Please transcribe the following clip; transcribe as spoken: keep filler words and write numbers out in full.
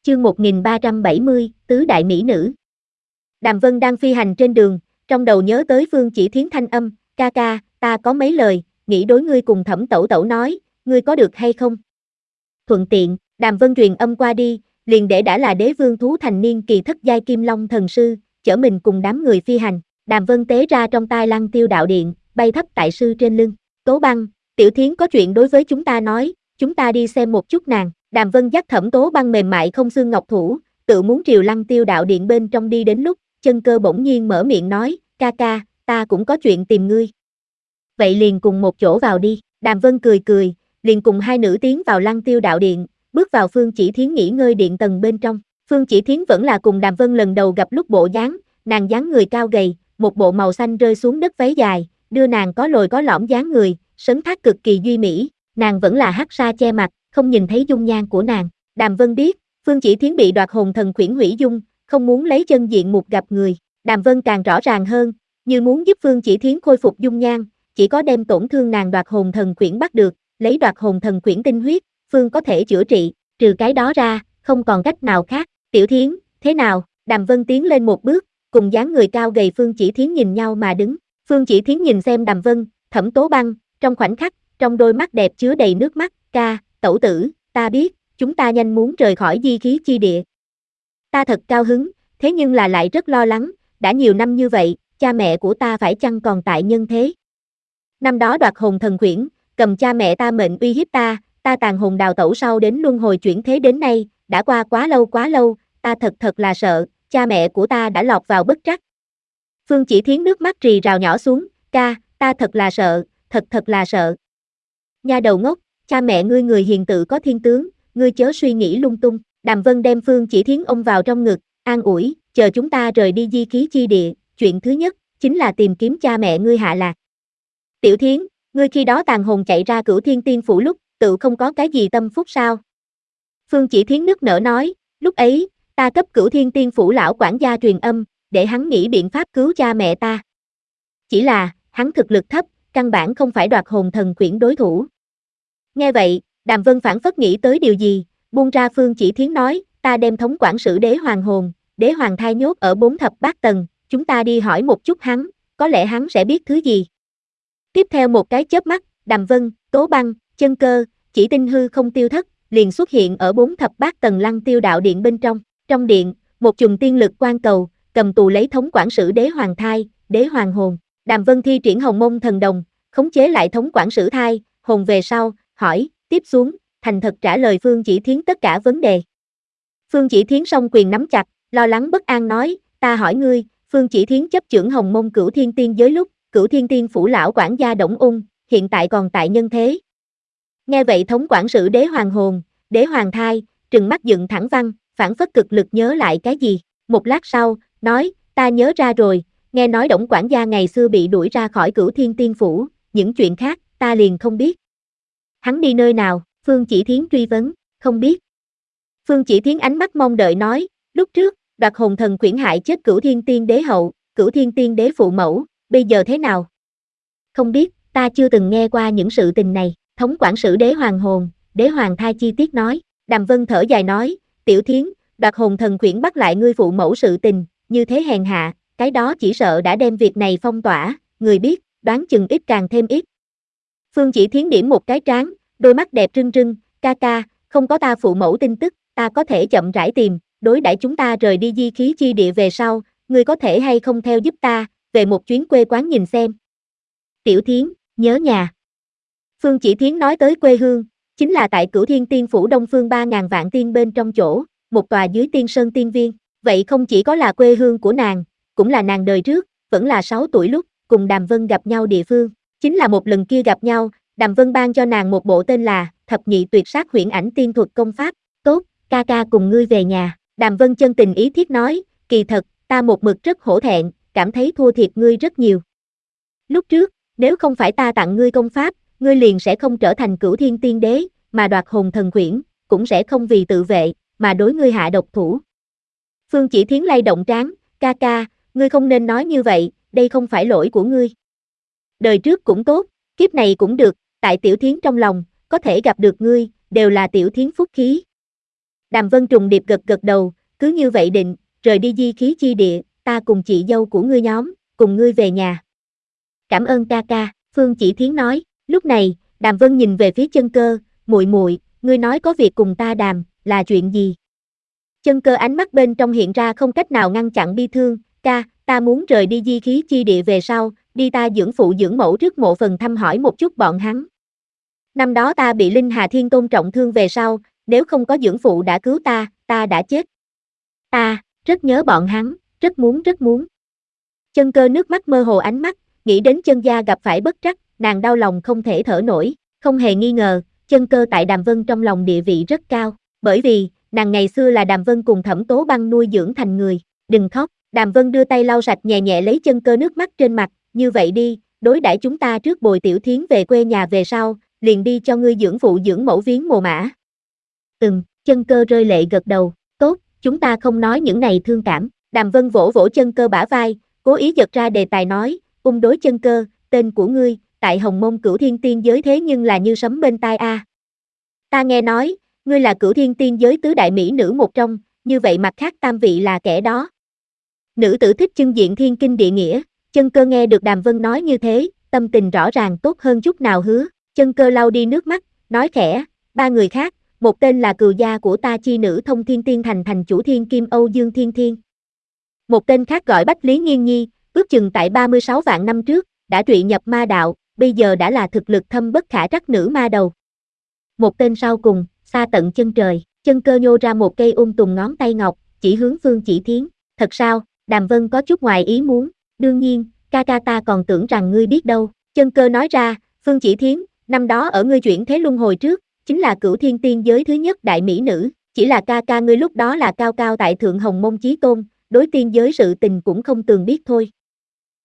chương một nghìn ba trăm bảy mươi, tứ đại mỹ nữ. Đàm Vân đang phi hành trên đường, trong đầu nhớ tới Phương Chỉ Thiến thanh âm, ca ca, ta có mấy lời, nghĩ đối ngươi cùng Thẩm Tẩu Tẩu nói, ngươi có được hay không? Thuận tiện, Đàm Vân truyền âm qua đi, liền để đã là đế vương thú thành niên kỳ thất giai kim long thần sư, chở mình cùng đám người phi hành. Đàm Vân tế ra trong tai Lăng Tiêu đạo điện, bay thấp tại sư trên lưng. Tố Băng, Tiểu Thiến có chuyện đối với chúng ta nói, chúng ta đi xem một chút nàng. Đàm Vân dắt Thẩm Tố Băng mềm mại không xương ngọc thủ, tự muốn triều Lăng Tiêu đạo điện bên trong đi đến lúc, Chân Cơ bỗng nhiên mở miệng nói, ca ca, ta cũng có chuyện tìm ngươi. Vậy liền cùng một chỗ vào đi. Đàm Vân cười cười, liền cùng hai nữ tiến vào Lăng Tiêu đạo điện, bước vào Phương Chỉ Thiến nghỉ ngơi điện tầng bên trong. Phương Chỉ Thiến vẫn là cùng Đàm Vân lần đầu gặp lúc bộ dáng, nàng dáng người cao gầy, một bộ màu xanh rơi xuống đất váy dài, đưa nàng có lồi có lõm dáng người, sấn thác cực kỳ duy mỹ, nàng vẫn là hắc sa che mặt, không nhìn thấy dung nhan của nàng. Đàm Vân biết, Phương Chỉ Thiến bị đoạt hồn thần khuyển hủy dung, không muốn lấy chân diện mục gặp người. Đàm Vân càng rõ ràng hơn, như muốn giúp Phương Chỉ Thiến khôi phục dung nhan, chỉ có đem tổn thương nàng đoạt hồn thần khuyển bắt được, lấy đoạt hồn thần khuyển tinh huyết, Phương có thể chữa trị, trừ cái đó ra, không còn cách nào khác. Tiểu Thiến, thế nào? Đàm Vân tiến lên một bước, cùng dáng người cao gầy Phương Chỉ Thiến nhìn nhau mà đứng. Phương Chỉ Thiến nhìn xem Đàm Vân, Thẩm Tố Băng, trong khoảnh khắc, trong đôi mắt đẹp chứa đầy nước mắt, ca, tẩu tử, ta biết, chúng ta nhanh muốn rời khỏi di khí chi địa. Ta thật cao hứng, thế nhưng là lại rất lo lắng, đã nhiều năm như vậy, cha mẹ của ta phải chăng còn tại nhân thế? Năm đó đoạt hồn thần khuyển, cầm cha mẹ ta mệnh uy hiếp ta, ta tàn hồn đào tẩu sau đến luân hồi chuyển thế đến nay, đã qua quá lâu quá lâu, ta thật thật là sợ, cha mẹ của ta đã lọt vào bất trắc. Phương Chỉ Thiến nước mắt rì rào nhỏ xuống, ca, ta thật là sợ, thật thật là sợ. Nha đầu ngốc, cha mẹ ngươi người hiền tự có thiên tướng, ngươi chớ suy nghĩ lung tung. Đàm Vân đem Phương Chỉ Thiến ôm vào trong ngực, an ủi, chờ chúng ta rời đi di khí chi địa, chuyện thứ nhất, chính là tìm kiếm cha mẹ ngươi hạ lạc. Tiểu Thiến, ngươi khi đó tàn hồn chạy ra Cửu Thiên Tiên Phủ lúc, tự không có cái gì tâm phúc sao? Phương Chỉ Thiến nức nở nói, lúc ấy, ta cấp Cửu Thiên Tiên Phủ lão quản gia truyền âm, để hắn nghĩ biện pháp cứu cha mẹ ta. Chỉ là, hắn thực lực thấp, căn bản không phải đoạt hồn thần khuyển đối thủ. Nghe vậy, Đàm Vân phảng phất nghĩ tới điều gì, buông ra Phương Chỉ Thiến nói, ta đem thống quản sử đế hoàng hồn, đế hoàng thai nhốt ở bốn thập bát tầng, chúng ta đi hỏi một chút hắn, có lẽ hắn sẽ biết thứ gì. Tiếp theo một cái chớp mắt, Đàm Vân, Tố Băng, Chân Cơ, Chỉ Tinh hư không tiêu thất, liền xuất hiện ở bốn thập bát tầng Lăng Tiêu đạo điện bên trong. Trong điện, một chùm tiên lực quan cầu, cầm tù lấy thống quản sử đế hoàng thai, đế hoàng hồn. Đàm Vân thi triển Hồng Mông thần đồng, khống chế lại thống quản sử thai, hồn về sau, hỏi, tiếp xuống, thành thật trả lời Phương Chỉ Thiến tất cả vấn đề. Phương Chỉ Thiến song quyền nắm chặt, lo lắng bất an nói, ta hỏi ngươi, Phương Chỉ Thiến chấp chưởng Hồng Mông Cửu Thiên Tiên giới lúc, Cửu Thiên Tiên Phủ lão quản gia Đổng Ung, hiện tại còn tại nhân thế. Nghe vậy thống quản sử đế hoàng hồn, đế hoàng thai, trừng mắt dựng thẳng văn, phản phất cực lực nhớ lại cái gì. Một lát sau, nói, ta nhớ ra rồi, nghe nói Đổng quản gia ngày xưa bị đuổi ra khỏi Cửu Thiên Tiên Phủ, những chuyện khác, ta liền không biết. Hắn đi nơi nào? Phương Chỉ Thiến truy vấn, không biết. Phương Chỉ Thiến ánh mắt mong đợi nói, lúc trước, đoạt hồn thần khuyển hại chết Cửu Thiên Tiên đế hậu, Cửu Thiên Tiên đế phụ mẫu, bây giờ thế nào? Không biết, ta chưa từng nghe qua những sự tình này. Thống quản sử đế hoàng hồn, đế hoàng thai chi tiết nói. Đàm Vân thở dài nói, Tiểu Thiến, đoạt hồn thần khuyển bắt lại ngươi phụ mẫu sự tình, như thế hèn hạ, cái đó chỉ sợ đã đem việc này phong tỏa, người biết, đoán chừng ít càng thêm ít. Phương Chỉ Thiến điểm một cái trán, đôi mắt đẹp rưng rưng, ca ca, không có ta phụ mẫu tin tức, ta có thể chậm rãi tìm, đối đãi chúng ta rời đi di khí chi địa về sau, ngươi có thể hay không theo giúp ta, về một chuyến quê quán nhìn xem. Tiểu Thiến, nhớ nhà. Phương Chỉ Thiến nói tới quê hương, chính là tại Cửu Thiên Tiên Phủ Đông Phương ba ngàn vạn tiên bên trong chỗ, một tòa dưới tiên sơn tiên viên, vậy không chỉ có là quê hương của nàng, cũng là nàng đời trước, vẫn là sáu tuổi lúc, cùng Đàm Vân gặp nhau địa phương, chính là một lần kia gặp nhau, Đàm Vân ban cho nàng một bộ tên là Thập Nhị Tuyệt Sát Huyễn Ảnh Tiên Thuật công pháp, tốt, ca ca cùng ngươi về nhà. Đàm Vân chân tình ý thiết nói, kỳ thật, ta một mực rất hổ thẹn, cảm thấy thua thiệt ngươi rất nhiều. Lúc trước, nếu không phải ta tặng ngươi công pháp, ngươi liền sẽ không trở thành Cửu Thiên Tiên đế, mà đoạt hồn thần khuyển, cũng sẽ không vì tự vệ, mà đối ngươi hạ độc thủ. Phương Chỉ Thiến lay động trán, ca ca, ngươi không nên nói như vậy, đây không phải lỗi của ngươi. Đời trước cũng tốt, kiếp này cũng được, tại Tiểu Thiến trong lòng, có thể gặp được ngươi, đều là Tiểu Thiến phúc khí. Đàm Vân trùng điệp gật gật đầu, cứ như vậy định, rời đi di khí chi địa, ta cùng chị dâu của ngươi nhóm, cùng ngươi về nhà. Cảm ơn ca ca, Phương Chỉ Thiến nói. Lúc này, Đàm Vân nhìn về phía Chân Cơ, muội muội, ngươi nói có việc cùng ta đàm, là chuyện gì? Chân Cơ ánh mắt bên trong hiện ra không cách nào ngăn chặn bi thương, ca, ta muốn rời đi di khí chi địa về sau, đi ta dưỡng phụ dưỡng mẫu trước mộ phần thăm hỏi một chút bọn hắn. Năm đó ta bị Linh Hà Thiên Tôn trọng thương về sau, nếu không có dưỡng phụ đã cứu ta, ta đã chết. Ta, rất nhớ bọn hắn, rất muốn rất muốn. Chân Cơ nước mắt mơ hồ ánh mắt, nghĩ đến Chân gia gặp phải bất trắc, nàng đau lòng không thể thở nổi, không hề nghi ngờ, Chân Cơ tại Đàm Vân trong lòng địa vị rất cao, bởi vì, nàng ngày xưa là Đàm Vân cùng Thẩm Tố Băng nuôi dưỡng thành người, đừng khóc, Đàm Vân đưa tay lau sạch nhẹ nhẹ lấy Chân Cơ nước mắt trên mặt, như vậy đi, đối đãi chúng ta trước bồi Tiểu Thiến về quê nhà về sau, liền đi cho ngươi dưỡng phụ dưỡng mẫu viếng mồ mã. Ừm, Chân Cơ rơi lệ gật đầu, tốt, chúng ta không nói những này thương cảm, Đàm Vân vỗ vỗ Chân Cơ bả vai, cố ý giật ra đề tài nói, ung đối Chân Cơ, tên của ngươi, tại Hồng Mông Cửu Thiên Tiên giới thế nhưng là như sấm bên tai a. Ta nghe nói, ngươi là Cửu Thiên Tiên giới tứ đại mỹ nữ một trong, như vậy mặt khác tam vị là kẻ đó. Nữ tử thích chưng diện thiên kinh địa nghĩa, Chân Cơ nghe được Đàm Vân nói như thế, tâm tình rõ ràng tốt hơn chút nào hứa, Chân Cơ lau đi nước mắt, nói khẽ, ba người khác, một tên là cừu gia của ta chi nữ Thông Thiên Tiên thành thành chủ Thiên Kim Âu Dương Thiên Thiên. Một tên khác gọi Bách Lý Nghiên Nhi, ước chừng tại ba mươi sáu vạn năm trước, đã trụy nhập ma đạo, bây giờ đã là thực lực thâm bất khả trắc nữ ma đầu. Một tên sau cùng, xa tận chân trời, Chân Cơ nhô ra một cây ung tùng ngón tay ngọc, chỉ hướng Phương Chỉ Thiến, thật sao, Đàm Vân có chút ngoài ý muốn, đương nhiên, ca ca ta còn tưởng rằng ngươi biết đâu, Chân Cơ nói ra, Phương Chỉ Thiến, năm đó ở ngươi chuyển thế luân hồi trước, chính là Cửu Thiên Tiên giới thứ nhất đại mỹ nữ, chỉ là ca ca ngươi lúc đó là cao cao tại thượng Hồng Mông chí tôn, đối tiên giới sự tình cũng không tường biết thôi.